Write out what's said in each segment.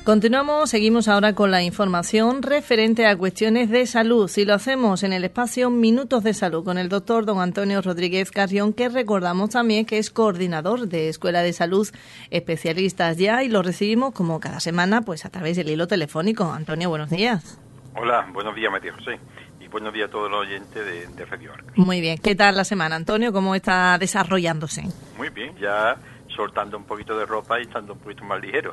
Continuamos, seguimos ahora con la información referente a cuestiones de salud. Y lo hacemos en el espacio Minutos de Salud con el doctor don Antonio Rodríguez Carrión, que recordamos también que es coordinador de Escuela de Salud Especialistas Ya, y lo recibimos como cada semana pues a través del hilo telefónico. Antonio, buenos días. Hola, buenos días, María José. Y buenos días a todos los oyentes de Radio Arco. Muy bien. ¿Qué tal la semana, Antonio? ¿Cómo está desarrollándose? Muy bien, ya soltando un poquito de ropa y estando un poquito más ligero.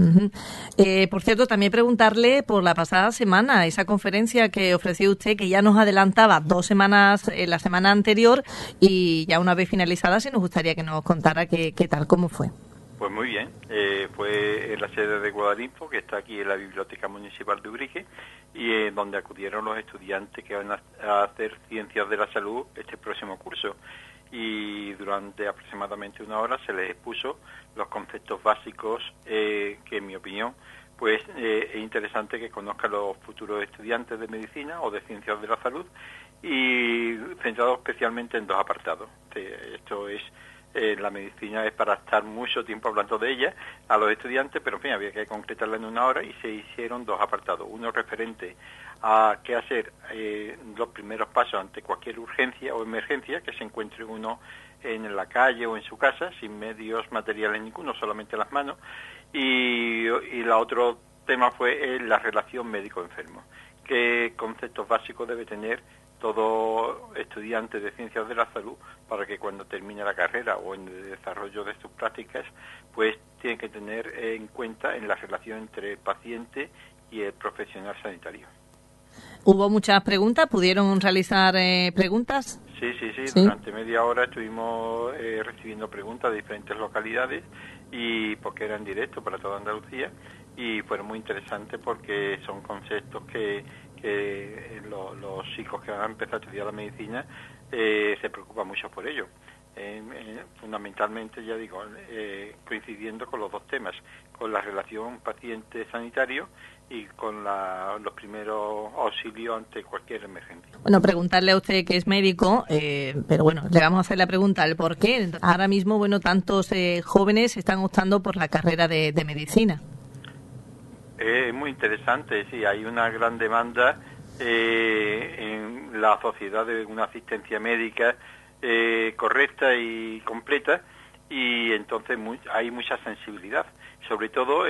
Por cierto, también preguntarle por la pasada semana, esa conferencia que ofreció usted, que ya nos adelantaba 2 semanas, la semana anterior, y ya una vez finalizada, sí nos gustaría que nos contara qué tal, cómo fue. Pues muy bien, fue en la sede de Guadalinfo, que está aquí en la Biblioteca Municipal de Ubrique, y donde acudieron los estudiantes que van a hacer Ciencias de la Salud este próximo curso. Y durante aproximadamente 1 hora se les expuso los conceptos básicos que, en mi opinión, pues es interesante que conozcan los futuros estudiantes de medicina o de ciencias de la salud, y centrado especialmente en 2 apartados. Esto es, la medicina es para estar mucho tiempo hablando de ella a los estudiantes, pero en fin, había que concretarla en 1 hora y se hicieron 2 apartados. Uno referente a qué hacer los primeros pasos ante cualquier urgencia o emergencia que se encuentre uno en la calle o en su casa, sin medios materiales ninguno, solamente las manos. Y el otro tema fue la relación médico-enfermo. ¿Qué conceptos básicos debe tener todo estudiante de ciencias de la salud para que cuando termine la carrera o en el desarrollo de sus prácticas, pues tiene que tener en cuenta en la relación entre el paciente y el profesional sanitario? ¿Hubo muchas preguntas? ¿Pudieron realizar preguntas? Sí. Durante media hora estuvimos recibiendo preguntas de diferentes localidades, y porque eran directos para toda Andalucía, y fueron muy interesantes porque son conceptos que los chicos que van a empezar a estudiar la medicina se preocupan mucho por ello. Fundamentalmente, ya digo, coincidiendo con los 2 temas, con la relación paciente-sanitario y con los primeros auxilios ante cualquier emergencia. Bueno, preguntarle a usted que es médico, pero bueno, le vamos a hacer la pregunta, el por qué. Ahora mismo, bueno, tantos jóvenes están optando por la carrera de medicina. Es muy interesante, sí, hay una gran demanda en la sociedad de una asistencia médica correcta y completa, y entonces hay mucha sensibilidad, sobre todo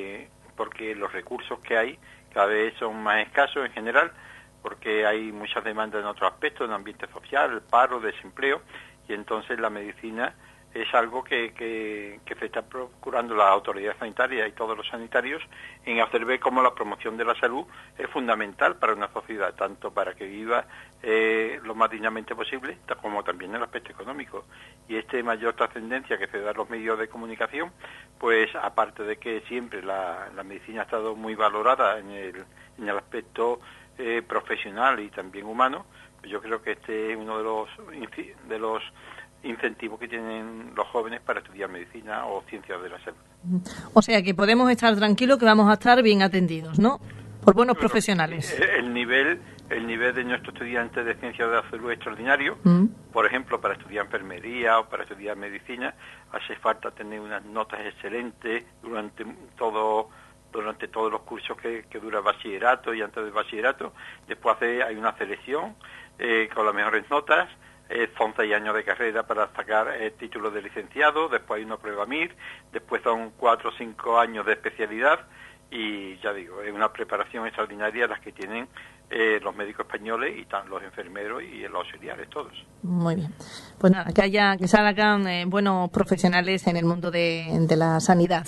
porque los recursos que hay cada vez son más escasos en general, porque hay muchas demandas en otros aspectos, en el ambiente social, el paro, desempleo, y entonces la medicina es algo que se está procurando la autoridad sanitaria y todos los sanitarios en hacer ver cómo la promoción de la salud es fundamental para una sociedad, tanto para que viva lo más dignamente posible, como también en el aspecto económico. Y mayor trascendencia que se da a los medios de comunicación, pues aparte de que siempre la medicina ha estado muy valorada en el aspecto profesional y también humano, pues yo creo que este es uno de los incentivos que tienen los jóvenes para estudiar medicina o ciencias de la salud. O sea que podemos estar tranquilos que vamos a estar bien atendidos, ¿no? Por buenos profesionales. El nivel de nuestros estudiantes de ciencias de la salud es extraordinario. Por ejemplo, para estudiar enfermería o para estudiar medicina hace falta tener unas notas excelentes durante todos los cursos que dura el bachillerato y antes del bachillerato. Después hay una selección con las mejores notas. Son 6 años de carrera para sacar el título de licenciado, después hay una prueba MIR, después son 4 o 5 años de especialidad, y ya digo, es una preparación extraordinaria las que tienen los médicos españoles y los enfermeros y los auxiliares, todos. Muy bien. Pues nada, que salgan buenos profesionales en el mundo de la sanidad.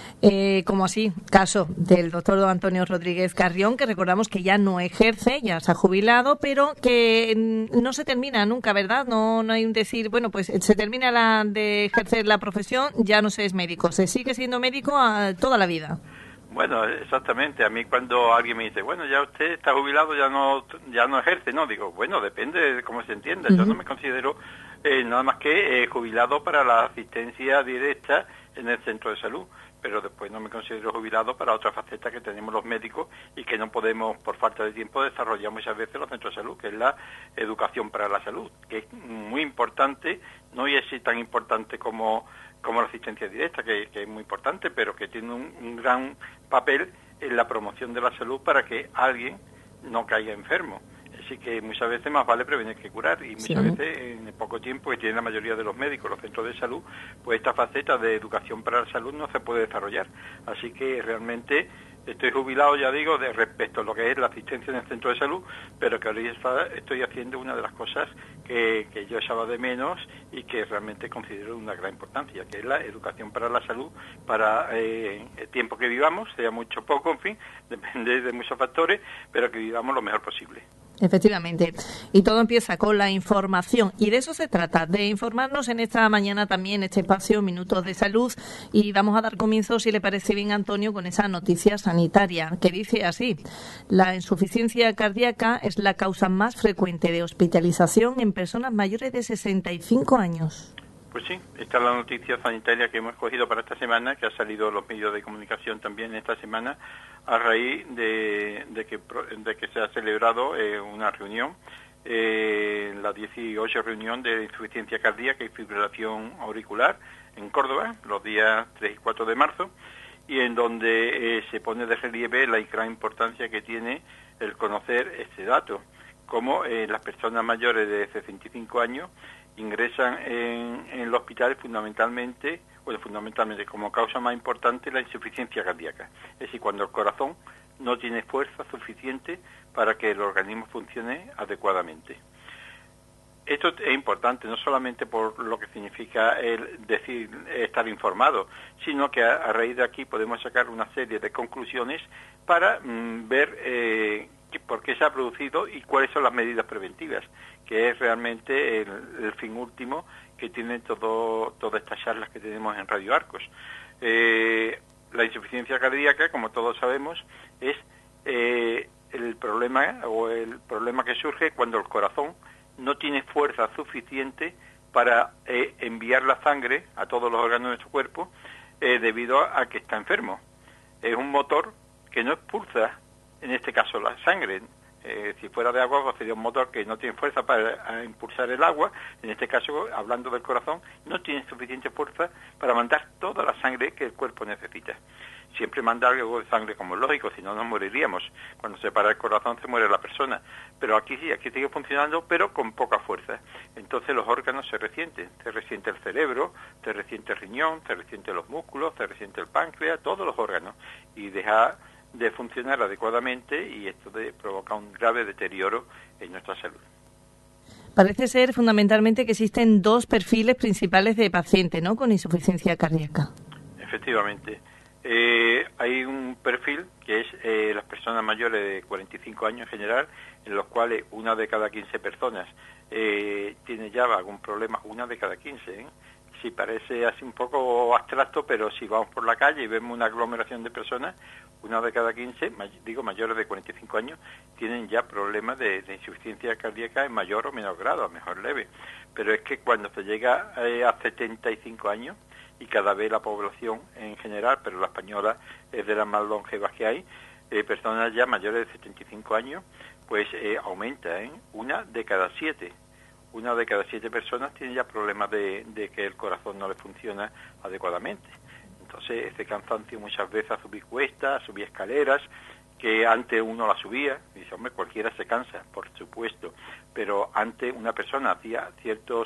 Como así, caso del doctor don Antonio Rodríguez Carrión, que recordamos que ya no ejerce, ya se ha jubilado, pero que no se termina nunca, ¿verdad? No hay un decir, bueno, pues se termina de ejercer la profesión, ya no se es médico, se sigue siendo médico toda la vida. Bueno, exactamente. A mí cuando alguien me dice, bueno, ya usted está jubilado, ya no ejerce, no, digo, bueno, depende de cómo se entienda. Yo no me considero nada más que jubilado para la asistencia directa en el centro de salud, pero después no me considero jubilado para otra faceta que tenemos los médicos y que no podemos, por falta de tiempo, desarrollar muchas veces los centros de salud, que es la educación para la salud, que es muy importante, no es tan importante como como la asistencia directa, que es muy importante, pero que tiene un gran papel en la promoción de la salud para que alguien no caiga enfermo. Así que muchas veces más vale prevenir que curar, y muchas veces en el poco tiempo que tienen la mayoría de los médicos, los centros de salud, pues esta faceta de educación para la salud no se puede desarrollar. Así que realmente estoy jubilado, ya digo, de respecto a lo que es la asistencia en el centro de salud, pero que ahora estoy haciendo una de las cosas que yo echaba de menos y que realmente considero de una gran importancia, que es la educación para la salud, para el tiempo que vivamos, sea mucho o poco, en fin, depende de muchos factores, pero que vivamos lo mejor posible. Efectivamente. Y todo empieza con la información. Y de eso se trata, de informarnos en esta mañana también, este espacio Minutos de Salud. Y vamos a dar comienzo, si le parece bien, Antonio, con esa noticia sanitaria que dice así: la insuficiencia cardíaca es la causa más frecuente de hospitalización en personas mayores de 65 años. Pues sí, esta es la noticia sanitaria que hemos escogido para esta semana, que ha salido en los medios de comunicación también esta semana, a raíz de que se ha celebrado una reunión, la 18 reunión de insuficiencia cardíaca y fibrilación auricular en Córdoba, los días 3 y 4 de marzo, y en donde se pone de relieve la gran importancia que tiene el conocer este dato, como las personas mayores de 65 años ingresan en el hospital fundamentalmente como causa más importante la insuficiencia cardíaca. Es decir, cuando el corazón no tiene fuerza suficiente para que el organismo funcione adecuadamente. Esto es importante no solamente por lo que significa el decir estar informado, sino que a raíz de aquí podemos sacar una serie de conclusiones para ver por qué se ha producido y cuáles son las medidas preventivas, que es realmente el fin último que tienen todas estas charlas que tenemos en Radio Arcos. La insuficiencia cardíaca, como todos sabemos, es el problema que surge cuando el corazón no tiene fuerza suficiente para enviar la sangre a todos los órganos de nuestro cuerpo debido a que está enfermo. Es un motor que no expulsa, en este caso, la sangre. Si fuera de agua, pues sería un motor que no tiene fuerza para impulsar el agua. En este caso, hablando del corazón, no tiene suficiente fuerza para mandar toda la sangre que el cuerpo necesita. Siempre manda algo de sangre como es lógico, si no nos moriríamos. Cuando se para el corazón se muere la persona. Pero aquí sí, aquí sigue funcionando, pero con poca fuerza. Entonces los órganos se resienten. Se resiente el cerebro, se resiente el riñón, se resienten los músculos, se resiente el páncreas, todos los órganos. Y deja de funcionar adecuadamente, y esto provoca un grave deterioro en nuestra salud. Parece ser fundamentalmente que existen dos perfiles principales de pacientes, ¿no?, con insuficiencia cardíaca. Efectivamente. Hay un perfil que es las personas mayores de 45 años en general, en los cuales una de cada 15 personas tiene ya algún problema, una de cada 15, Sí, parece así un poco abstracto, pero si vamos por la calle y vemos una aglomeración de personas, una de cada 15, mayores de 45 años, tienen ya problemas de insuficiencia cardíaca en mayor o menor grado, a mejor leve. Pero es que cuando se llega a 75 años, y cada vez la población en general, pero la española es de las más longevas que hay, personas ya mayores de 75 años, pues aumenta, una de cada 7. Una de cada 7 personas tiene ya problemas de que el corazón no le funciona adecuadamente. Entonces, ese cansancio muchas veces a subir cuestas, a subir escaleras, que antes uno la subía, y dice, hombre, cualquiera se cansa, por supuesto, pero antes una persona hacía ciertas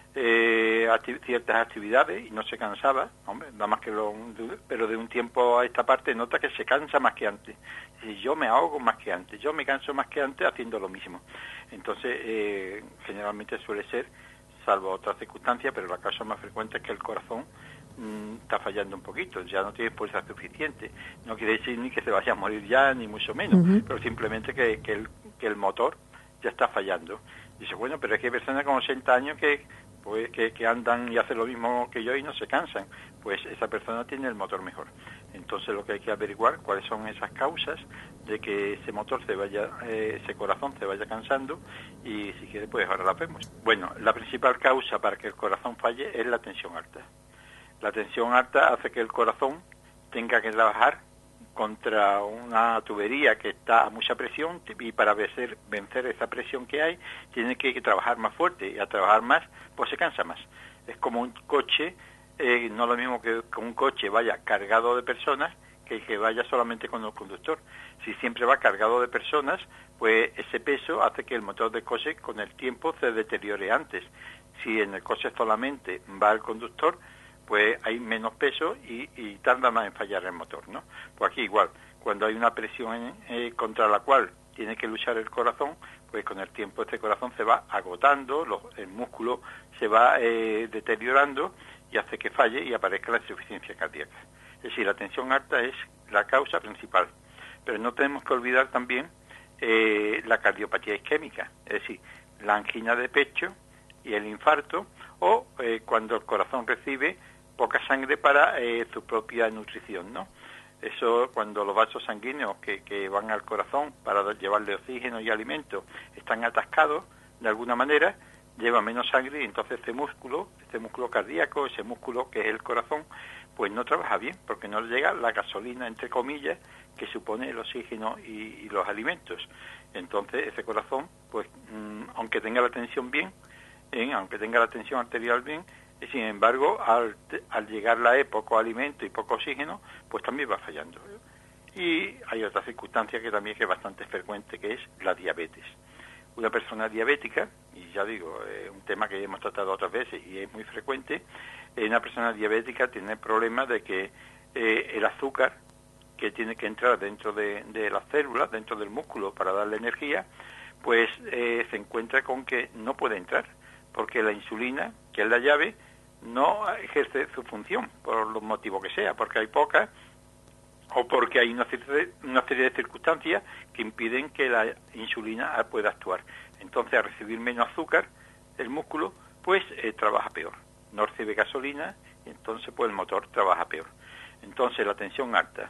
actividades y no se cansaba, hombre, nada más que pero de un tiempo a esta parte nota que se cansa más que antes. Y yo me ahogo más que antes, yo me canso más que antes haciendo lo mismo. Entonces, generalmente suele ser, salvo otras circunstancias, pero la causa más frecuente es que el corazón está fallando un poquito, ya no tiene fuerza suficiente. No quiere decir ni que se vaya a morir ya, ni mucho menos, pero simplemente que el motor ya está fallando. Dice, bueno, pero es que hay personas con 80 años que andan y hacen lo mismo que yo y no se cansan. Pues esa persona tiene el motor mejor. Entonces lo que hay que averiguar cuáles son esas causas de que ese motor ese corazón se vaya cansando, y si quiere pues ahora la vemos. Bueno, la principal causa para que el corazón falle es la tensión alta. La tensión alta hace que el corazón tenga que trabajar contra una tubería que está a mucha presión, y para vencer esa presión que hay, tiene que trabajar más fuerte, y al trabajar más, pues se cansa más. Es como un coche no es lo mismo que un coche vaya cargado de personas que vaya solamente con el conductor. Si siempre va cargado de personas, pues ese peso hace que el motor del coche con el tiempo se deteriore antes. Si en el coche solamente va el conductor, pues hay menos peso y tarda más en fallar el motor, ¿no? Pues aquí igual, cuando hay una presión contra la cual tiene que luchar el corazón, pues con el tiempo este corazón se va agotando, el músculo se va deteriorando y hace que falle y aparezca la insuficiencia cardíaca. Es decir, la tensión alta es la causa principal, pero no tenemos que olvidar también la cardiopatía isquémica, es decir, la angina de pecho y el infarto, o cuando el corazón recibe poca sangre para su propia nutrición, ¿no? Eso cuando los vasos sanguíneos que van al corazón para llevarle oxígeno y alimento están atascados de alguna manera, lleva menos sangre y entonces este músculo cardíaco, ese músculo que es el corazón, pues no trabaja bien porque no le llega la gasolina, entre comillas, que supone el oxígeno y los alimentos. Entonces ese corazón, pues aunque tenga la tensión bien, aunque tenga la tensión arterial bien, sin embargo, al llegarle a poco alimento y poco oxígeno, pues también va fallando. Y hay otra circunstancia que también es bastante frecuente, que es la diabetes. Una persona diabética, y ya digo, es un tema que hemos tratado otras veces y es muy frecuente, una persona diabética tiene el problema de que el azúcar que tiene que entrar dentro de las células, dentro del músculo para darle energía, pues se encuentra con que no puede entrar, porque la insulina, que es la llave, no ejerce su función, por los motivos que sea, porque hay poca o porque hay una serie de circunstancias que impiden que la insulina pueda actuar. Entonces, al recibir menos azúcar, el músculo, pues trabaja peor. No recibe gasolina y entonces pues el motor trabaja peor. Entonces, la tensión alta,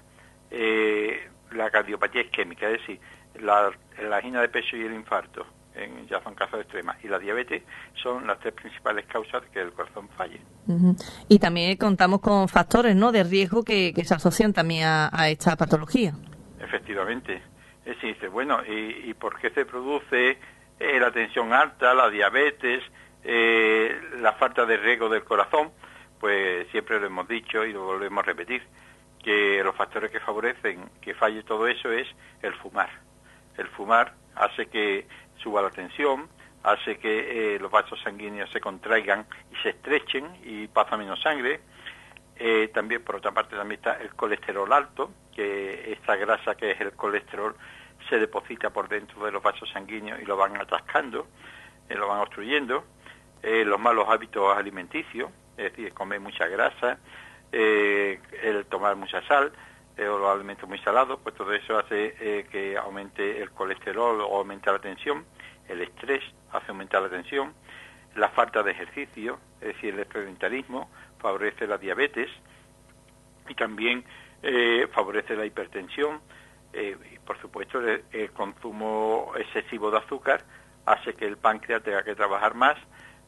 la cardiopatía isquémica, es decir, la angina de pecho y el infarto, ya son casos extremos, y la diabetes son las tres principales causas de que el corazón falle. Uh-huh. Y también contamos con factores, ¿no?, de riesgo que se asocian también a esta patología. Efectivamente. Es decir, bueno, ¿y por qué se produce la tensión alta, la diabetes, la falta de riego del corazón? Pues siempre lo hemos dicho y lo volvemos a repetir, que los factores que favorecen que falle todo eso es el fumar. El fumar hace que suba la tensión, hace que los vasos sanguíneos se contraigan y se estrechen y pasa menos sangre. También, por otra parte, también está el colesterol alto, que esta grasa que es el colesterol se deposita por dentro de los vasos sanguíneos y lo van atascando, lo van obstruyendo. Los malos hábitos alimenticios, es decir, comer mucha grasa, el tomar mucha sal, o los alimentos muy salados, pues todo eso hace que aumente el colesterol o aumente la tensión. El estrés hace aumentar la tensión. La falta de ejercicio, es decir, el sedentarismo, favorece la diabetes y también favorece la hipertensión. Y por supuesto, el consumo excesivo de azúcar hace que el páncreas tenga que trabajar más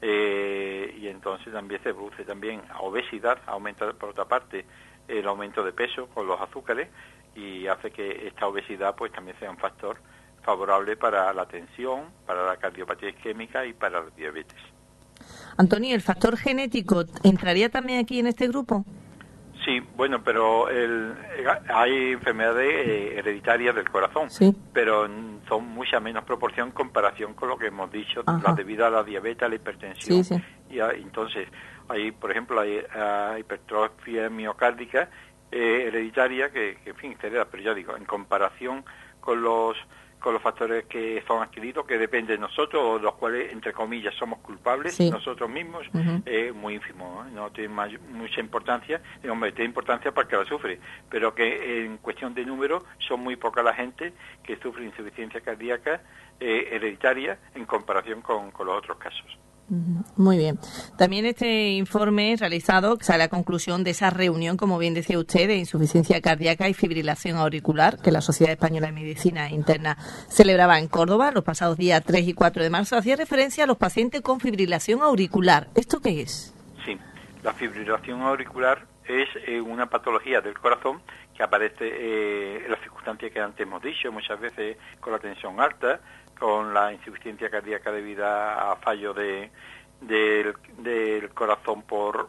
y entonces también se produce también obesidad, aumenta por otra parte el aumento de peso con los azúcares y hace que esta obesidad pues también sea un factor favorable para la tensión, para la cardiopatía isquémica y para la diabetes. Antonio, ¿el factor genético entraría también aquí en este grupo? Sí, bueno, pero hay enfermedades hereditarias del corazón, sí, pero son mucha menos proporción en comparación con lo que hemos dicho, la debida a la diabetes, a la hipertensión. Sí. Y entonces, hay, por ejemplo, hay hipertrofia miocárdica hereditaria que en fin, se hereda, pero ya digo, en comparación con los factores que son adquiridos, que depende de nosotros, o de los cuales, entre comillas, somos culpables, nosotros mismos, muy ínfimo, no tiene mucha importancia, hombre, tiene importancia para el que la sufre, pero que en cuestión de número son muy poca la gente que sufre insuficiencia cardíaca hereditaria en comparación con los otros casos. Muy bien. También este informe realizado sale a conclusión de esa reunión, como bien decía usted, de insuficiencia cardíaca y fibrilación auricular que la Sociedad Española de Medicina Interna celebraba en Córdoba los pasados días 3 y 4 de marzo. Hacía referencia a los pacientes con fibrilación auricular. ¿Esto qué es? Sí, la fibrilación auricular es una patología del corazón que aparece en las circunstancias que antes hemos dicho, muchas veces con la tensión alta, con la insuficiencia cardíaca debida a fallo del corazón por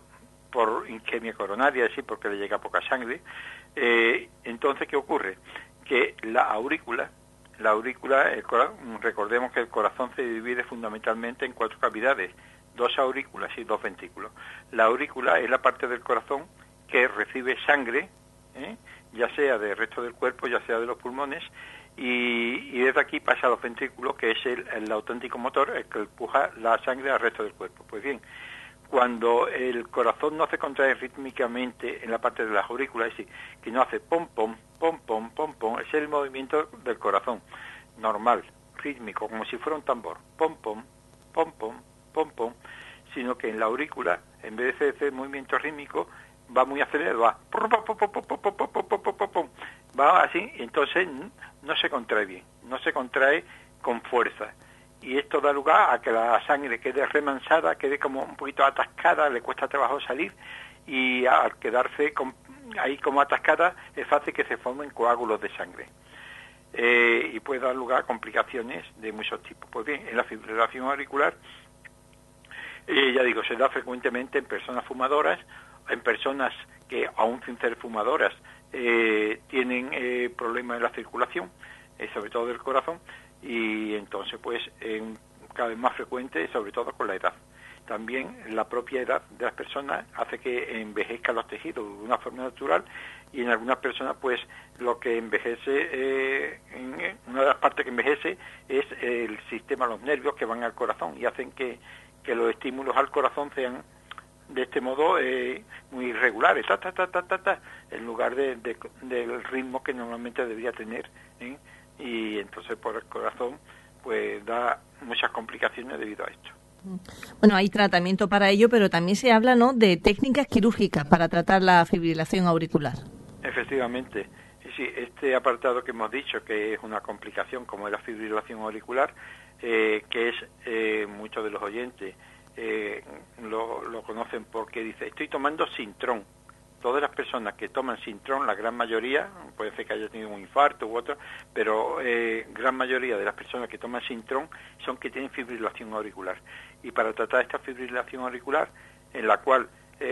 por isquemia coronaria, es decir, porque le llega poca sangre. Entonces, ¿qué ocurre? Que la aurícula, recordemos que el corazón se divide fundamentalmente en 4 cavidades, 2 aurículas y 2 ventrículos. La aurícula es la parte del corazón que recibe sangre, ya sea del resto del cuerpo, ya sea de los pulmones, y desde aquí pasa a los ventrículos, que es el auténtico motor, el que empuja la sangre al resto del cuerpo. Pues bien, cuando el corazón no se contrae rítmicamente en la parte de las aurículas, es decir, que no hace pom, pom, pom, pom, pom, pom, es el movimiento del corazón, normal, rítmico, como si fuera un tambor, pom, pom, pom, pom, pom, pom, sino que en la aurícula, en vez de ese movimiento rítmico, va muy acelerado, va así, y entonces no se contrae bien, no se contrae con fuerza. Y esto da lugar a que la sangre quede remansada, quede como un poquito atascada, le cuesta trabajo salir, y al quedarse ahí como atascada es fácil que se formen coágulos de sangre. Y puede dar lugar a complicaciones de muchos tipos. Pues bien, en la fibrilación auricular, ya digo, se da frecuentemente en personas fumadoras, en personas que aún sin ser fumadoras tienen problemas en la circulación, sobre todo del corazón, y entonces pues cada vez más frecuente, sobre todo con la edad. También la propia edad de las personas hace que envejezcan los tejidos de una forma natural, y en algunas personas pues lo que envejece, una de las partes que envejece es el sistema, los nervios que van al corazón y hacen que los estímulos al corazón sean de este modo muy irregulares, en lugar del ritmo que normalmente debería tener, y entonces por el corazón pues da muchas complicaciones debido a esto. Bueno, hay tratamiento para ello, pero también se habla, ¿no?, de técnicas quirúrgicas para tratar la fibrilación auricular. Efectivamente, sí, este apartado que hemos dicho que es una complicación como es la fibrilación auricular, que es muchos de los oyentes lo conocen porque dice, estoy tomando Sintrón. Todas las personas que toman Sintrón, la gran mayoría, puede ser que haya tenido un infarto u otro, pero gran mayoría de las personas que toman Sintrón son que tienen fibrilación auricular. Y para tratar esta fibrilación auricular, en la cual,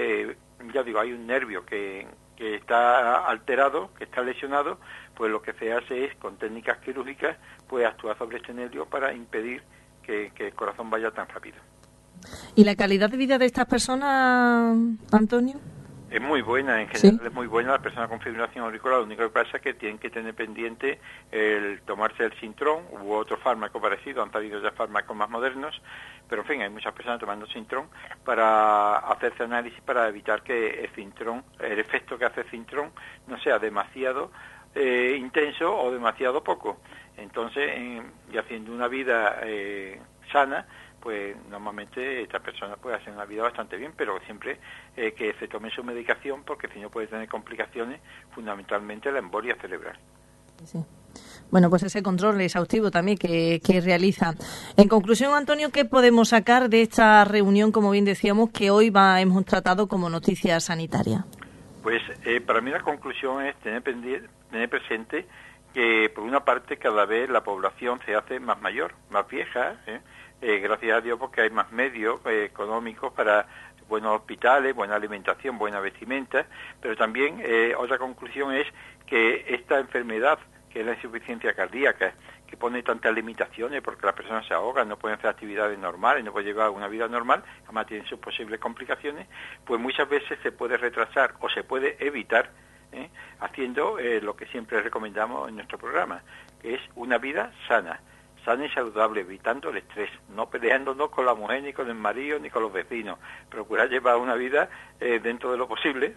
ya digo, hay un nervio que está alterado, que está lesionado, pues lo que se hace es, con técnicas quirúrgicas, pues actuar sobre este nervio para impedir que el corazón vaya tan rápido. ¿Y la calidad de vida de estas personas, Antonio? Es muy buena, en general. ¿Sí? Es muy buena la persona con fibrilación auricular. Lo único que pasa es que tienen que tener pendiente el tomarse el Sintrón u otro fármaco parecido. Han salido ya fármacos más modernos, pero en fin, hay muchas personas tomando Sintrón para hacerse análisis para evitar que el Sintrón, el efecto que hace el Sintrón, no sea demasiado intenso o demasiado poco. Entonces, y haciendo una vida sana, pues normalmente esta persona puede hacer una vida bastante bien, pero siempre que se tome su medicación, porque si no puede tener complicaciones, fundamentalmente la embolia cerebral. Sí. Bueno, pues ese control exhaustivo también que realiza. En conclusión, Antonio, ¿qué podemos sacar de esta reunión, como bien decíamos, que hoy hemos tratado como noticia sanitaria? Pues para mí la conclusión es tener presente que, por una parte, cada vez la población se hace más mayor, más vieja, gracias a Dios, porque hay más medios económicos para buenos hospitales, buena alimentación, buena vestimenta, pero también otra conclusión es que esta enfermedad, que es la insuficiencia cardíaca, que pone tantas limitaciones porque las personas se ahogan, no pueden hacer actividades normales, no pueden llevar una vida normal, además tienen sus posibles complicaciones, pues muchas veces se puede retrasar o se puede evitar haciendo lo que siempre recomendamos en nuestro programa, que es una vida sana y saludable, evitando el estrés, no peleándonos con la mujer, ni con el marido, ni con los vecinos. Procurar llevar una vida dentro de lo posible,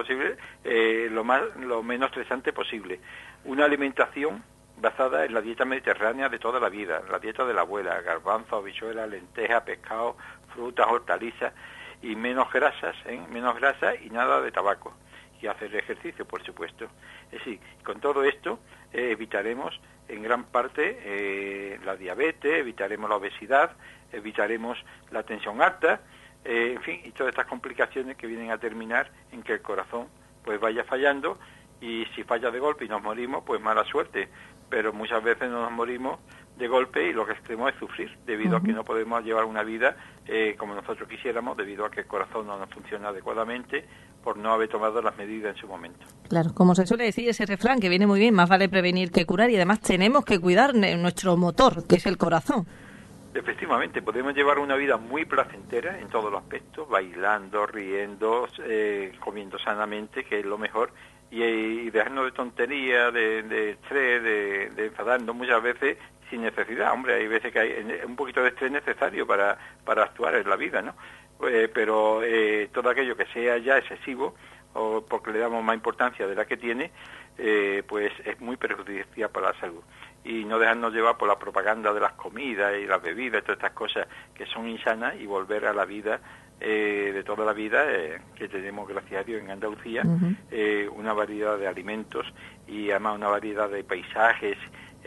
lo menos estresante posible. Una alimentación basada en la dieta mediterránea de toda la vida, la dieta de la abuela, garbanzos, habichuelas, lentejas, pescado, frutas, hortalizas, y menos grasa y nada de tabaco. Y hacer ejercicio, por supuesto. Es decir, con todo esto evitaremos en gran parte la diabetes, evitaremos la obesidad, evitaremos la tensión alta, en fin, y todas estas complicaciones que vienen a terminar en que el corazón pues vaya fallando, y si falla de golpe y nos morimos, pues mala suerte, pero muchas veces no nos morimos de golpe y lo que tenemos es sufrir, debido a que no podemos llevar una vida como nosotros quisiéramos, debido a que el corazón no nos funciona adecuadamente por no haber tomado las medidas en su momento. Claro, como se suele decir ese refrán, que viene muy bien, más vale prevenir que curar, y además tenemos que cuidar nuestro motor, que es el corazón. Efectivamente, podemos llevar una vida muy placentera en todos los aspectos, bailando, riendo, comiendo sanamente, que es lo mejor, y dejarnos de tontería, de estrés, de enfadarnos muchas veces sin necesidad. Hombre, hay veces que hay un poquito de estrés necesario para actuar en la vida, ¿no? Pero todo aquello que sea ya excesivo, o porque le damos más importancia de la que tiene, pues es muy perjudicial para la salud. Y no dejarnos llevar por la propaganda de las comidas y las bebidas, todas estas cosas que son insanas, y volver a la vida de toda la vida, que tenemos, gracias a Dios, en Andalucía, una variedad de alimentos y además una variedad de paisajes,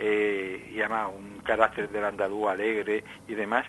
y además un carácter del andaluz alegre y demás,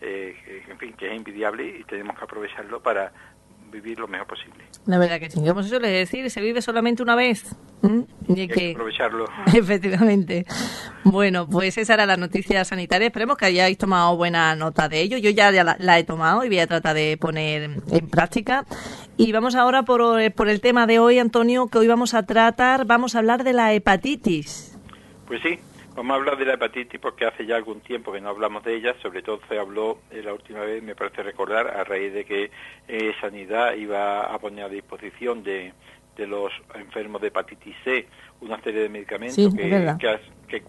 en fin, que es envidiable, y tenemos que aprovecharlo para vivir lo mejor posible. La verdad que sí, como se suele decir, se vive solamente una vez. Y hay que aprovecharlo. Efectivamente. Bueno, pues esa era la noticia sanitaria. Esperemos que hayáis tomado buena nota de ello. Yo ya la he tomado y voy a tratar de poner en práctica. Y vamos ahora por el tema de hoy, Antonio, que hoy vamos a hablar de la hepatitis. Pues sí. Vamos a hablar de la hepatitis porque hace ya algún tiempo que no hablamos de ella, sobre todo se habló la última vez, me parece recordar, a raíz de que Sanidad iba a poner a disposición de los enfermos de hepatitis C una serie de medicamentos que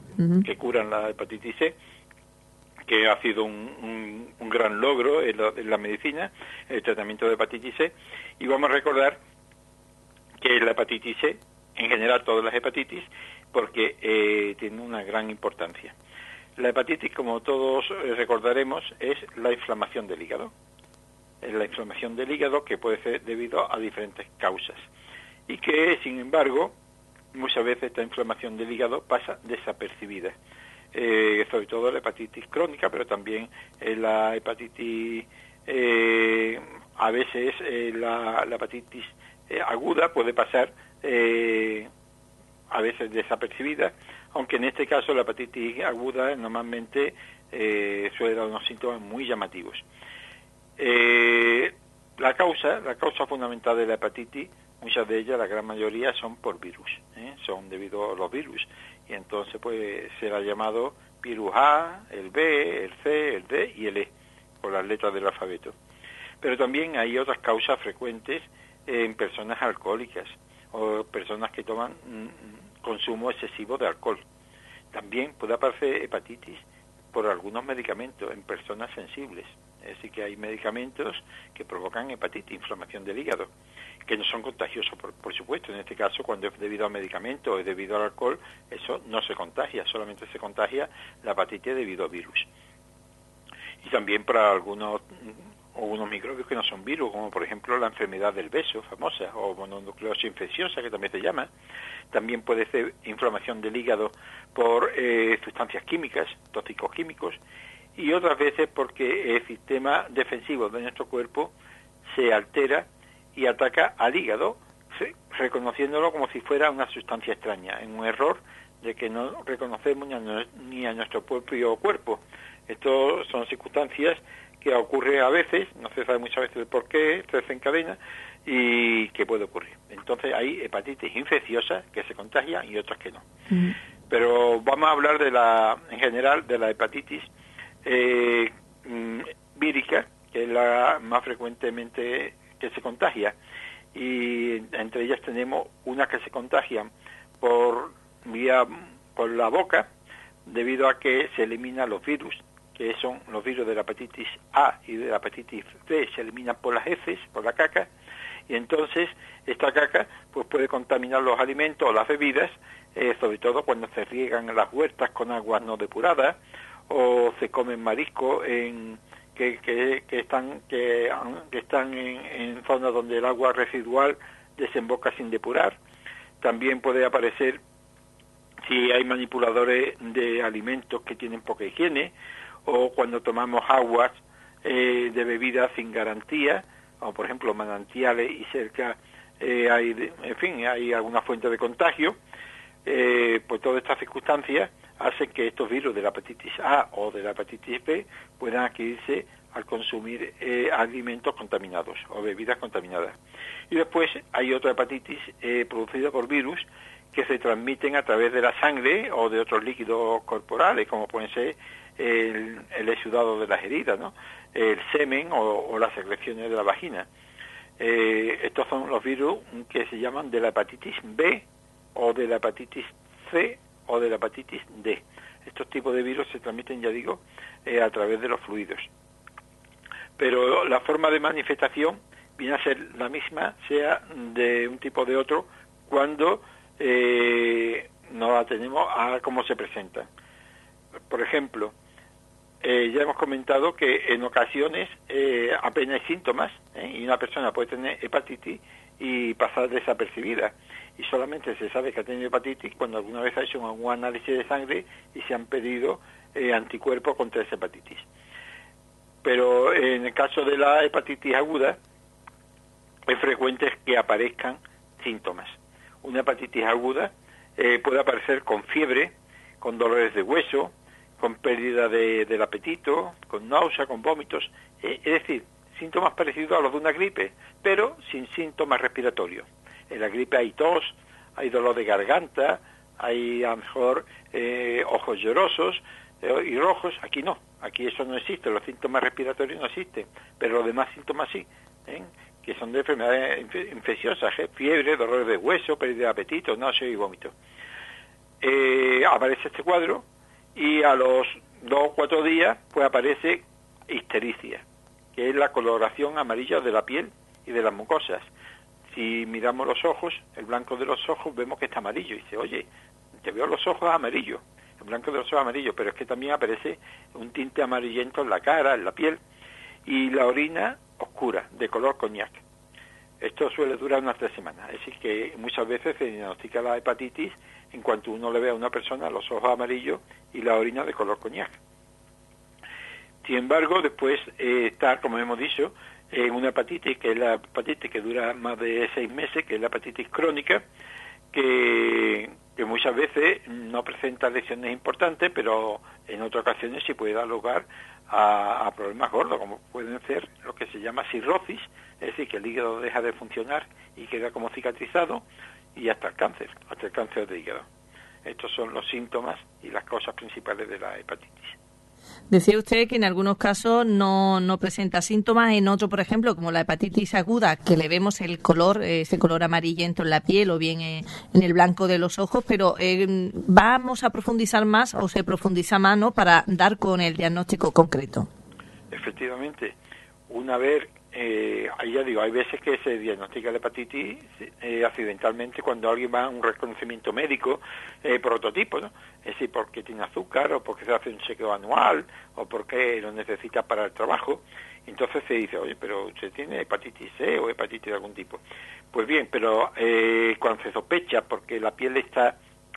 curan la hepatitis C, que ha sido un gran logro en la medicina, el tratamiento de hepatitis C, y vamos a recordar que la hepatitis C, en general todas las hepatitis, porque tiene una gran importancia. La hepatitis, como todos recordaremos, es la inflamación del hígado. Es la inflamación del hígado que puede ser debido a diferentes causas. Y que, sin embargo, muchas veces esta inflamación del hígado pasa desapercibida. Sobre todo la hepatitis crónica, pero también la hepatitis, a veces la hepatitis aguda puede pasar a veces desapercibida, aunque en este caso la hepatitis aguda normalmente suele dar unos síntomas muy llamativos. La causa fundamental de la hepatitis, muchas de ellas, la gran mayoría, son por virus, son debido a los virus, y entonces pues será llamado virus A, el B, el C, el D y el E, por las letras del alfabeto. Pero también hay otras causas frecuentes en personas alcohólicas, o personas que toman consumo excesivo de alcohol. También puede aparecer hepatitis por algunos medicamentos en personas sensibles. Es decir, que hay medicamentos que provocan hepatitis, inflamación del hígado, que no son contagiosos, por supuesto. En este caso, cuando es debido al medicamento o es debido al alcohol, eso no se contagia, solamente se contagia la hepatitis debido a virus. Y también para algunos microbios que no son virus, como por ejemplo la enfermedad del beso, famosa, o mononucleosis infecciosa, que también se llama. También puede ser inflamación del hígado por sustancias químicas, tóxicos químicos, y otras veces porque el sistema defensivo de nuestro cuerpo se altera y ataca al hígado, reconociéndolo como si fuera una sustancia extraña, en un error de que no reconocemos ni a nuestro propio cuerpo. Estas son circunstancias que ocurre a veces, no se sabe muchas veces por qué, se desencadena y que puede ocurrir. Entonces hay hepatitis infecciosas que se contagian y otras que no. Pero vamos a hablar en general de la hepatitis vírica, que es la más frecuentemente que se contagia, y entre ellas tenemos unas que se contagian por la boca, debido a que se eliminan los virus, que son los virus de la hepatitis A y de la hepatitis C, se eliminan por las heces, por la caca, y entonces esta caca pues puede contaminar los alimentos o las bebidas, sobre todo cuando se riegan las huertas con aguas no depuradas, o se comen mariscos que están en zonas donde el agua residual desemboca sin depurar. También puede aparecer si hay manipuladores de alimentos que tienen poca higiene, o cuando tomamos aguas de bebidas sin garantía, como por ejemplo manantiales, y cerca hay alguna fuente de contagio. Pues todas estas circunstancias hacen que estos virus de la hepatitis A o de la hepatitis B puedan adquirirse al consumir alimentos contaminados o bebidas contaminadas. Y después hay otra hepatitis producida por virus que se transmiten a través de la sangre o de otros líquidos corporales, como pueden ser el exudado de las heridas, ¿no? El semen o las secreciones de la vagina. Estos son los virus que se llaman de la hepatitis B o de la hepatitis C o de la hepatitis D. Estos tipos de virus se transmiten, ya digo, a través de los fluidos. Pero la forma de manifestación viene a ser la misma, sea de un tipo o de otro, cuando nos atenemos a cómo se presentan. Por ejemplo, ya hemos comentado que en ocasiones apenas hay síntomas, y una persona puede tener hepatitis y pasar desapercibida, y solamente se sabe que ha tenido hepatitis cuando alguna vez ha hecho un análisis de sangre y se han pedido anticuerpos contra esa hepatitis. Pero en el caso de la hepatitis aguda es frecuente que aparezcan síntomas. Una hepatitis aguda puede aparecer con fiebre, con dolores de hueso, con pérdida del apetito, con náusea, con vómitos, es decir, síntomas parecidos a los de una gripe, pero sin síntomas respiratorios. En la gripe hay tos, hay dolor de garganta, hay a lo mejor ojos llorosos y rojos. Aquí no, aquí eso no existe, los síntomas respiratorios no existen, pero los demás síntomas sí, que son de enfermedades infecciosas, fiebre, dolor de hueso, pérdida de apetito, náusea y vómito. Aparece este cuadro y a los 2 o 4 días pues aparece ictericia, que es la coloración amarilla de la piel y de las mucosas. Si miramos los ojos, el blanco de los ojos vemos que está amarillo, y dice, oye, te veo los ojos amarillos, el blanco de los ojos amarillo, pero es que también aparece un tinte amarillento en la cara, en la piel, y la orina oscura, de color coñac. Esto suele durar unas 3 semanas, es decir, que muchas veces se diagnostica la hepatitis en cuanto uno le ve a una persona los ojos amarillos y la orina de color coñac. Sin embargo, después está, como hemos dicho, una hepatitis, que es la hepatitis que dura más de 6 meses, que es la hepatitis crónica, que muchas veces no presenta lesiones importantes, pero en otras ocasiones sí puede dar lugar a problemas gordos, como pueden ser lo que se llama cirrosis, es decir, que el hígado deja de funcionar y queda como cicatrizado, y hasta el cáncer de hígado. Estos son los síntomas y las causas principales de la hepatitis. Decía usted que en algunos casos no presenta síntomas, en otros, por ejemplo, como la hepatitis aguda, que le vemos el color, ese color amarillento en la piel o bien en el blanco de los ojos, pero vamos a profundizar más o se profundiza más, ¿no?, para dar con el diagnóstico concreto. Efectivamente, una vez, ya digo, hay veces que se diagnostica la hepatitis accidentalmente cuando alguien va a un reconocimiento médico prototipo, ¿no? Es decir, porque tiene azúcar o porque se hace un chequeo anual o porque lo necesita para el trabajo. Entonces se dice, oye, pero usted tiene hepatitis C o hepatitis de algún tipo. Pues bien, pero cuando se sospecha porque la piel está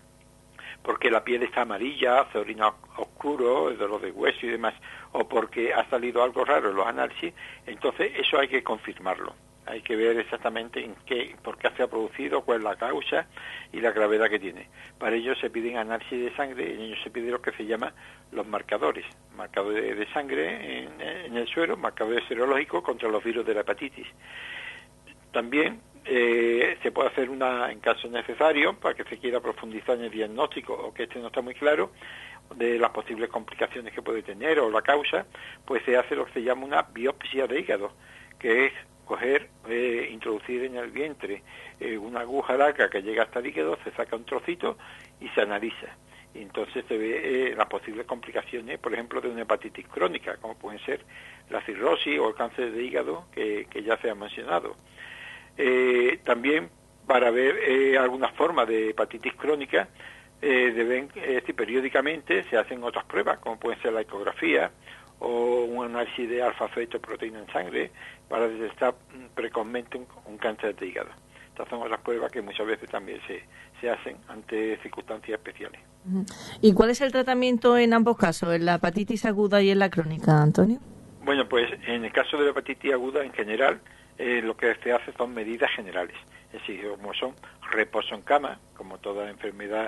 amarilla, se orina oscuro, el dolor de hueso y demás, o porque ha salido algo raro en los análisis, entonces eso hay que confirmarlo. Hay que ver exactamente por qué se ha producido, cuál es la causa y la gravedad que tiene. Para ello se piden análisis de sangre, y en ello se pide lo que se llama los marcadores de sangre en el suero, marcadores serológicos contra los virus de la hepatitis. También se puede hacer en caso necesario, para que se quiera profundizar en el diagnóstico o que no está muy claro, de las posibles complicaciones que puede tener o la causa, pues se hace lo que se llama una biopsia de hígado, que es introducir en el vientre una aguja larga que llega hasta el hígado, se saca un trocito y se analiza. Y entonces se ve las posibles complicaciones, por ejemplo, de una hepatitis crónica, como pueden ser la cirrosis o el cáncer de hígado, que ya se ha mencionado. También para ver algunas formas de hepatitis crónica periódicamente se hacen otras pruebas, como pueden ser la ecografía o un análisis de alfa-fetoproteína en sangre para detectar precozmente un cáncer de hígado. Estas son otras pruebas que muchas veces también se hacen ante circunstancias especiales. ¿Y cuál es el tratamiento en ambos casos, en la hepatitis aguda y en la crónica, Antonio? Bueno, pues en el caso de la hepatitis aguda en general, lo que se hace son medidas generales, es decir, como son reposo en cama, como toda enfermedad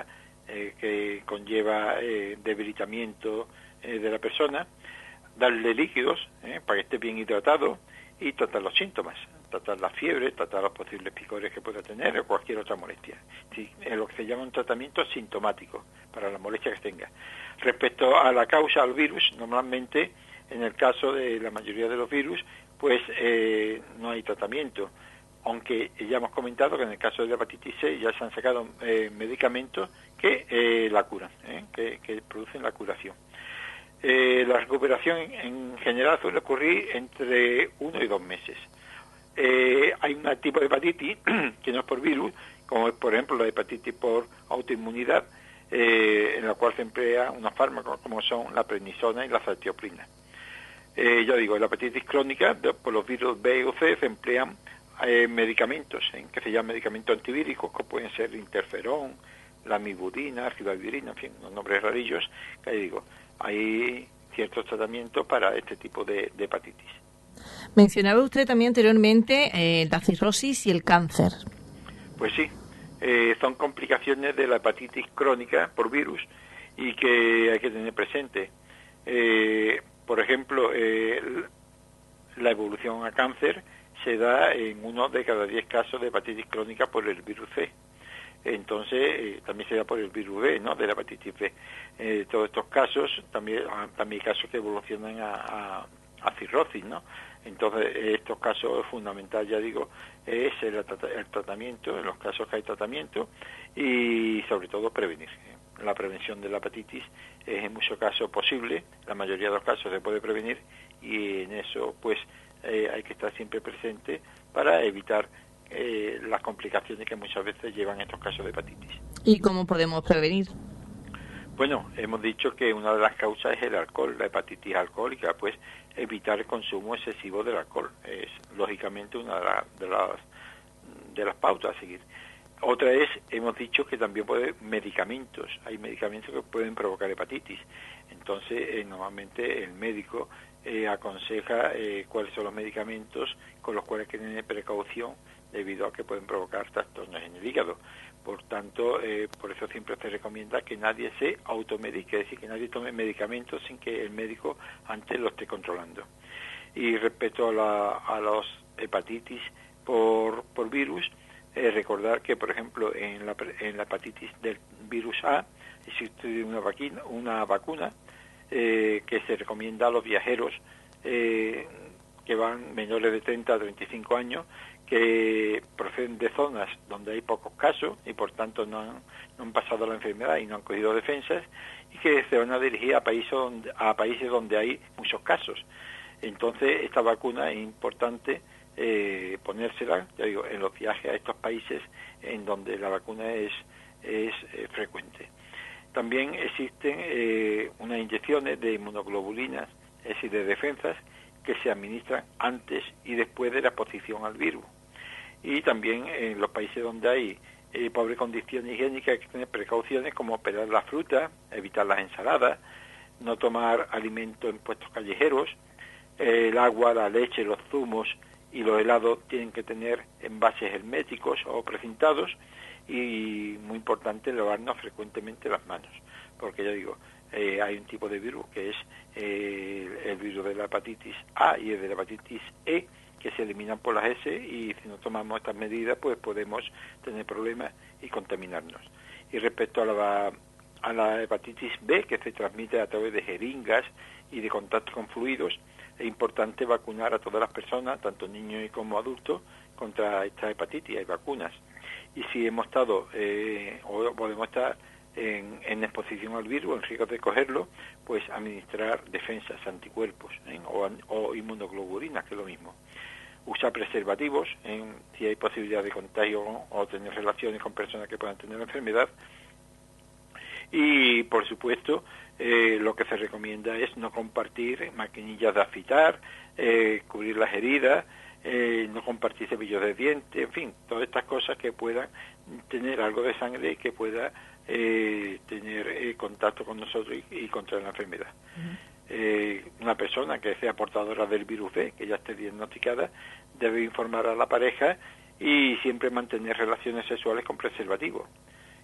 que conlleva debilitamiento de la persona, darle líquidos para que esté bien hidratado y tratar los síntomas, tratar la fiebre, tratar los posibles picores que pueda tener o cualquier otra molestia. Sí, es lo que se llama un tratamiento sintomático para la molestia que tenga. Respecto a la causa del virus, normalmente en el caso de la mayoría de los virus, pues no hay tratamiento, aunque ya hemos comentado que en el caso de la hepatitis C ya se han sacado medicamentos que la curan, que producen la curación. La recuperación en general suele ocurrir entre 1 y 2 meses. Hay un tipo de hepatitis que no es por virus, como es por ejemplo la hepatitis por autoinmunidad, en la cual se emplea unos fármacos como son la prednisona y la cetioprina. Ya digo, la hepatitis crónica por los virus B o C se emplean medicamentos, que se llaman medicamentos antivíricos, que pueden ser interferón, lamivudina, ribavirina, en fin, unos nombres rarillos, que digo, hay ciertos tratamientos para este tipo de hepatitis. Mencionaba usted también anteriormente la cirrosis y el cáncer. Pues sí, son complicaciones de la hepatitis crónica por virus y que hay que tener presente. Por ejemplo, la evolución a cáncer se da en 1 de cada 10 casos de hepatitis crónica por el virus C. Entonces, también se da por el virus B, ¿no?, de la hepatitis B. Todos estos casos, también hay casos que evolucionan a cirrosis, ¿no? Entonces, estos casos es fundamental, ya digo, es el tratamiento, en los casos que hay tratamiento, y sobre todo prevenir. La prevención de la hepatitis es en muchos casos posible, la mayoría de los casos se puede prevenir, y en eso pues hay que estar siempre presente para evitar las complicaciones que muchas veces llevan estos casos de hepatitis. ¿Y cómo podemos prevenir? Bueno, hemos dicho que una de las causas es el alcohol, la hepatitis alcohólica, pues evitar el consumo excesivo del alcohol es lógicamente una de las pautas a seguir. Otra es, hemos dicho que también medicamentos, hay medicamentos que pueden provocar hepatitis, entonces normalmente el médico aconseja cuáles son los medicamentos con los cuales hay que tener precaución debido a que pueden provocar trastornos en el hígado. Por tanto, por eso siempre se recomienda que nadie se automedique, es decir, que nadie tome medicamentos sin que el médico antes lo esté controlando. Y respecto a los hepatitis por virus, recordar que, por ejemplo, en la hepatitis del virus A existe una vacuna que se recomienda a los viajeros que van menores de 30 a 35 años, que proceden de zonas donde hay pocos casos y por tanto no han pasado la enfermedad y no han cogido defensas, y que se van a dirigir a países donde hay muchos casos. Entonces esta vacuna es importante ponérsela, ya digo, en los viajes a estos países en donde la vacuna es frecuente. También existen unas inyecciones de inmunoglobulinas, es decir, de defensas, que se administran antes y después de la exposición al virus. Y también en los países donde hay pobre condición higiénica hay que tener precauciones como pelar la fruta, evitar las ensaladas, no tomar alimentos en puestos callejeros, el agua, la leche, los zumos y los helados tienen que tener envases herméticos o precintados, y muy importante lavarnos frecuentemente las manos, porque ya digo, hay un tipo de virus que es el virus de la hepatitis A y el de la hepatitis E, que se eliminan por las S, y si no tomamos estas medidas pues podemos tener problemas y contaminarnos. Y respecto a la hepatitis B, que se transmite a través de jeringas y de contacto con fluidos, es importante vacunar a todas las personas, tanto niños como adultos, contra esta hepatitis. Hay vacunas. Y si hemos estado o podemos estar en exposición al virus, en riesgo de cogerlo, pues administrar defensas, anticuerpos o inmunoglobulinas, que es lo mismo. Usar preservativos si hay posibilidad de contagio o tener relaciones con personas que puedan tener la enfermedad. Y, por supuesto, lo que se recomienda es no compartir maquinillas de afeitar, cubrir las heridas, no compartir cepillos de dientes, en fin, todas estas cosas que puedan tener algo de sangre y que pueda tener contacto con nosotros y contraer la enfermedad. Una persona que sea portadora del virus B, que ya esté diagnosticada, debe informar a la pareja y siempre mantener relaciones sexuales con preservativo.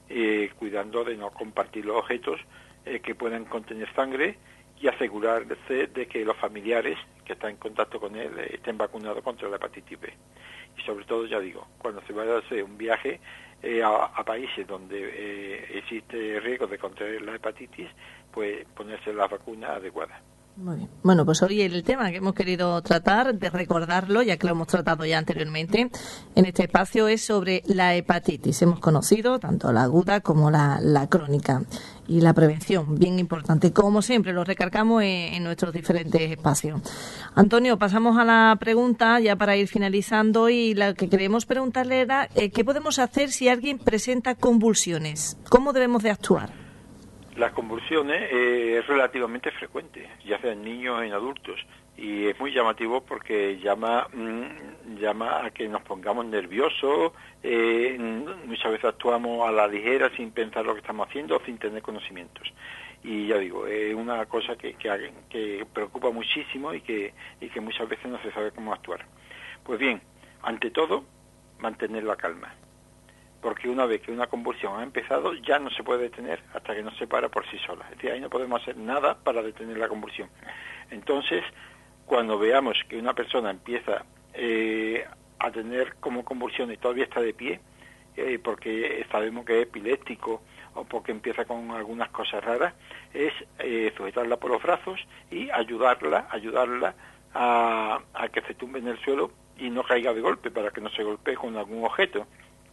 cuidando de no compartir los objetos que puedan contener sangre y asegurarse de que los familiares que están en contacto con él estén vacunados contra la hepatitis B. Y sobre todo, ya digo, cuando se vaya a hacer un viaje a países donde existe riesgo de contraer la hepatitis, pues ponerse la vacuna adecuada. Muy bien. Bueno, pues hoy el tema que hemos querido tratar, de recordarlo, ya que lo hemos tratado ya anteriormente en este espacio, es sobre la hepatitis. Hemos conocido tanto la aguda como la crónica y la prevención, bien importante. Como siempre, lo recargamos en nuestros diferentes espacios. Antonio, pasamos a la pregunta ya para ir finalizando, y la que queremos preguntarle era ¿qué podemos hacer si alguien presenta convulsiones? ¿Cómo debemos de actuar? Las convulsiones es relativamente frecuente, ya sea en niños o en adultos, y es muy llamativo porque llama a que nos pongamos nerviosos, muchas veces actuamos a la ligera sin pensar lo que estamos haciendo o sin tener conocimientos. Y ya digo, es una cosa que preocupa muchísimo y que muchas veces no se sabe cómo actuar. Pues bien, ante todo, mantener la calma. Porque una vez que una convulsión ha empezado, ya no se puede detener hasta que no se para por sí sola. Es decir, ahí no podemos hacer nada para detener la convulsión. Entonces, cuando veamos que una persona empieza a tener como convulsión y todavía está de pie, porque sabemos que es epiléptico o porque empieza con algunas cosas raras, es sujetarla por los brazos y ayudarla a que se tumbe en el suelo y no caiga de golpe, para que no se golpee con algún objeto.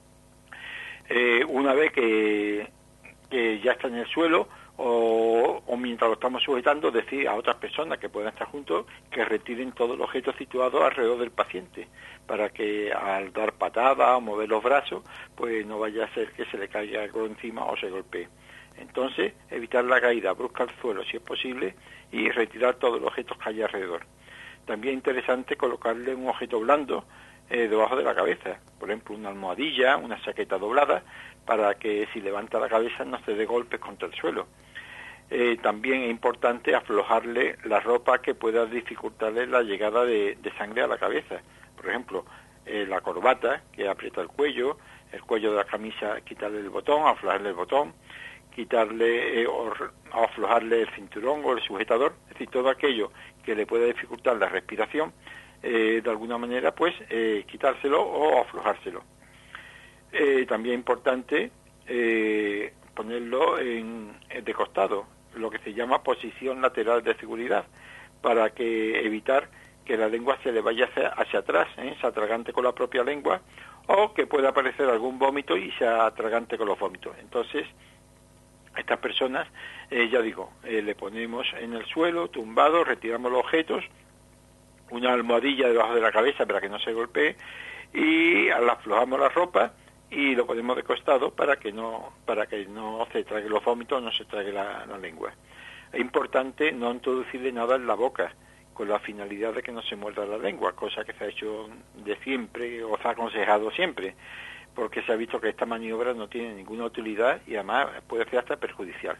Una vez que ya está en el suelo o mientras lo estamos sujetando, decir a otras personas que puedan estar juntos que retiren todos los objetos situados alrededor del paciente, para que al dar patadas o mover los brazos, pues no vaya a ser que se le caiga algo encima o se golpee. Entonces, evitar la caída brusca al suelo si es posible y retirar todos los objetos que haya alrededor. También es interesante colocarle un objeto blando debajo de la cabeza, por ejemplo una almohadilla, una chaqueta doblada, para que si levanta la cabeza no se dé golpes contra el suelo. También es importante aflojarle la ropa que pueda dificultarle la llegada de sangre a la cabeza. Por ejemplo, la corbata, que aprieta el cuello de la camisa, quitarle el botón, aflojarle el botón, quitarle o aflojarle el cinturón o el sujetador, es decir, todo aquello que le pueda dificultar la respiración, de alguna manera, pues quitárselo o aflojárselo. También es importante ponerlo de costado, lo que se llama posición lateral de seguridad, para que evitar que la lengua se le vaya hacia atrás, se atragante con la propia lengua, o que pueda aparecer algún vómito y se atragante con los vómitos. Entonces, a estas personas, ya digo, le ponemos en el suelo, tumbado, retiramos los objetos, una almohadilla debajo de la cabeza para que no se golpee, y le aflojamos la ropa y lo ponemos de costado para que no se trague los vómitos, no se trague la lengua. Es importante no introducirle nada en la boca con la finalidad de que no se muerda la lengua, cosa que se ha hecho de siempre o se ha aconsejado siempre, porque se ha visto que esta maniobra no tiene ninguna utilidad y además puede ser hasta perjudicial.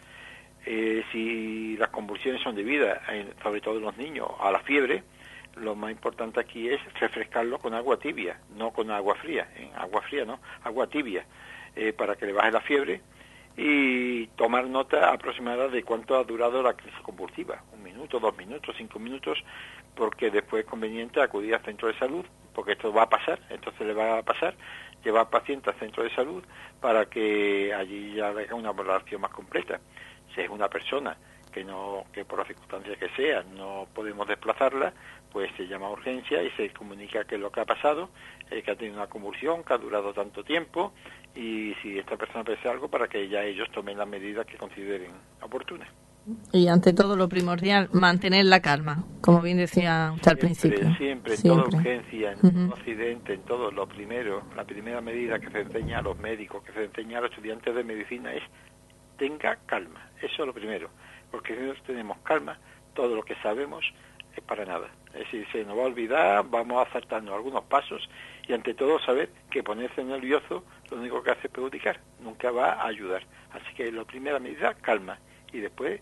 Si las convulsiones son debidas, sobre todo en los niños, a la fiebre, lo más importante aquí es refrescarlo con agua tibia, no con agua fría, agua tibia, para que le baje la fiebre, y tomar nota aproximada de cuánto ha durado la crisis convulsiva, 1 minuto, 2 minutos, 5 minutos, porque después es conveniente acudir al centro de salud, porque esto va a pasar, entonces le va a pasar, llevar al paciente al centro de salud para que allí ya haga una valoración más completa. Si es una persona que por las circunstancias que sea no podemos desplazarla, pues se llama a urgencia y se comunica qué es lo que ha pasado, que ha tenido una convulsión, que ha durado tanto tiempo, y si esta persona pese algo, para que ya ellos tomen las medidas que consideren oportunas. Y ante todo, lo primordial, mantener la calma, como bien decía usted al principio. Siempre, en toda urgencia, en todo accidente, en todo, la primera medida que se enseña a los médicos, que se enseña a los estudiantes de medicina es: tenga calma. Eso es lo primero, porque si no tenemos calma, todo lo que sabemos es para nada. Es decir, se nos va a olvidar, vamos a saltarnos algunos pasos, y ante todo saber que ponerse nervioso lo único que hace es perjudicar, nunca va a ayudar. Así que la primera medida, calma, y después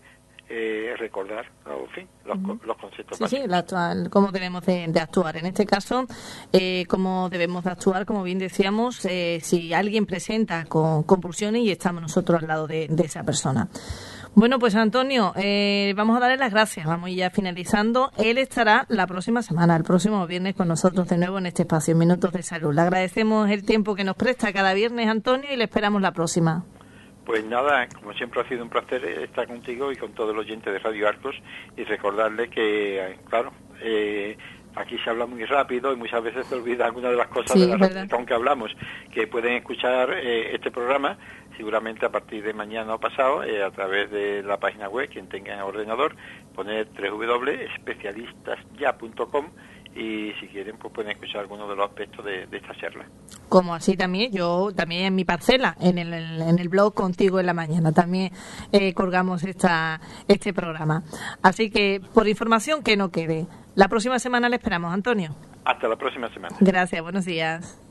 recordar, en fin, los conceptos sí, básicos. cómo debemos de actuar. En este caso, cómo debemos de actuar, como bien decíamos, si alguien presenta con compulsiones y estamos nosotros al lado de esa persona. Bueno, pues Antonio, vamos a darle las gracias. Vamos ya finalizando. Él estará la próxima semana, el próximo viernes, con nosotros de nuevo en este espacio, Minutos de Salud. Le agradecemos el tiempo que nos presta cada viernes, Antonio, y le esperamos la próxima. Pues nada, como siempre ha sido un placer estar contigo y con todos los oyentes de Radio Arcos y recordarles que, claro, aquí se habla muy rápido y muchas veces se olvida alguna de las cosas aunque hablamos, que pueden escuchar este programa seguramente a partir de mañana o pasado a través de la página web, quien tenga ordenador, poner www.especialistasya.com y si quieren pues pueden escuchar algunos de los aspectos de esta charla. Como así también, yo también en mi parcela, en el blog Contigo en la Mañana, también colgamos este programa. Así que, por información que no quede, la próxima semana le esperamos, Antonio. Hasta la próxima semana. Gracias, buenos días.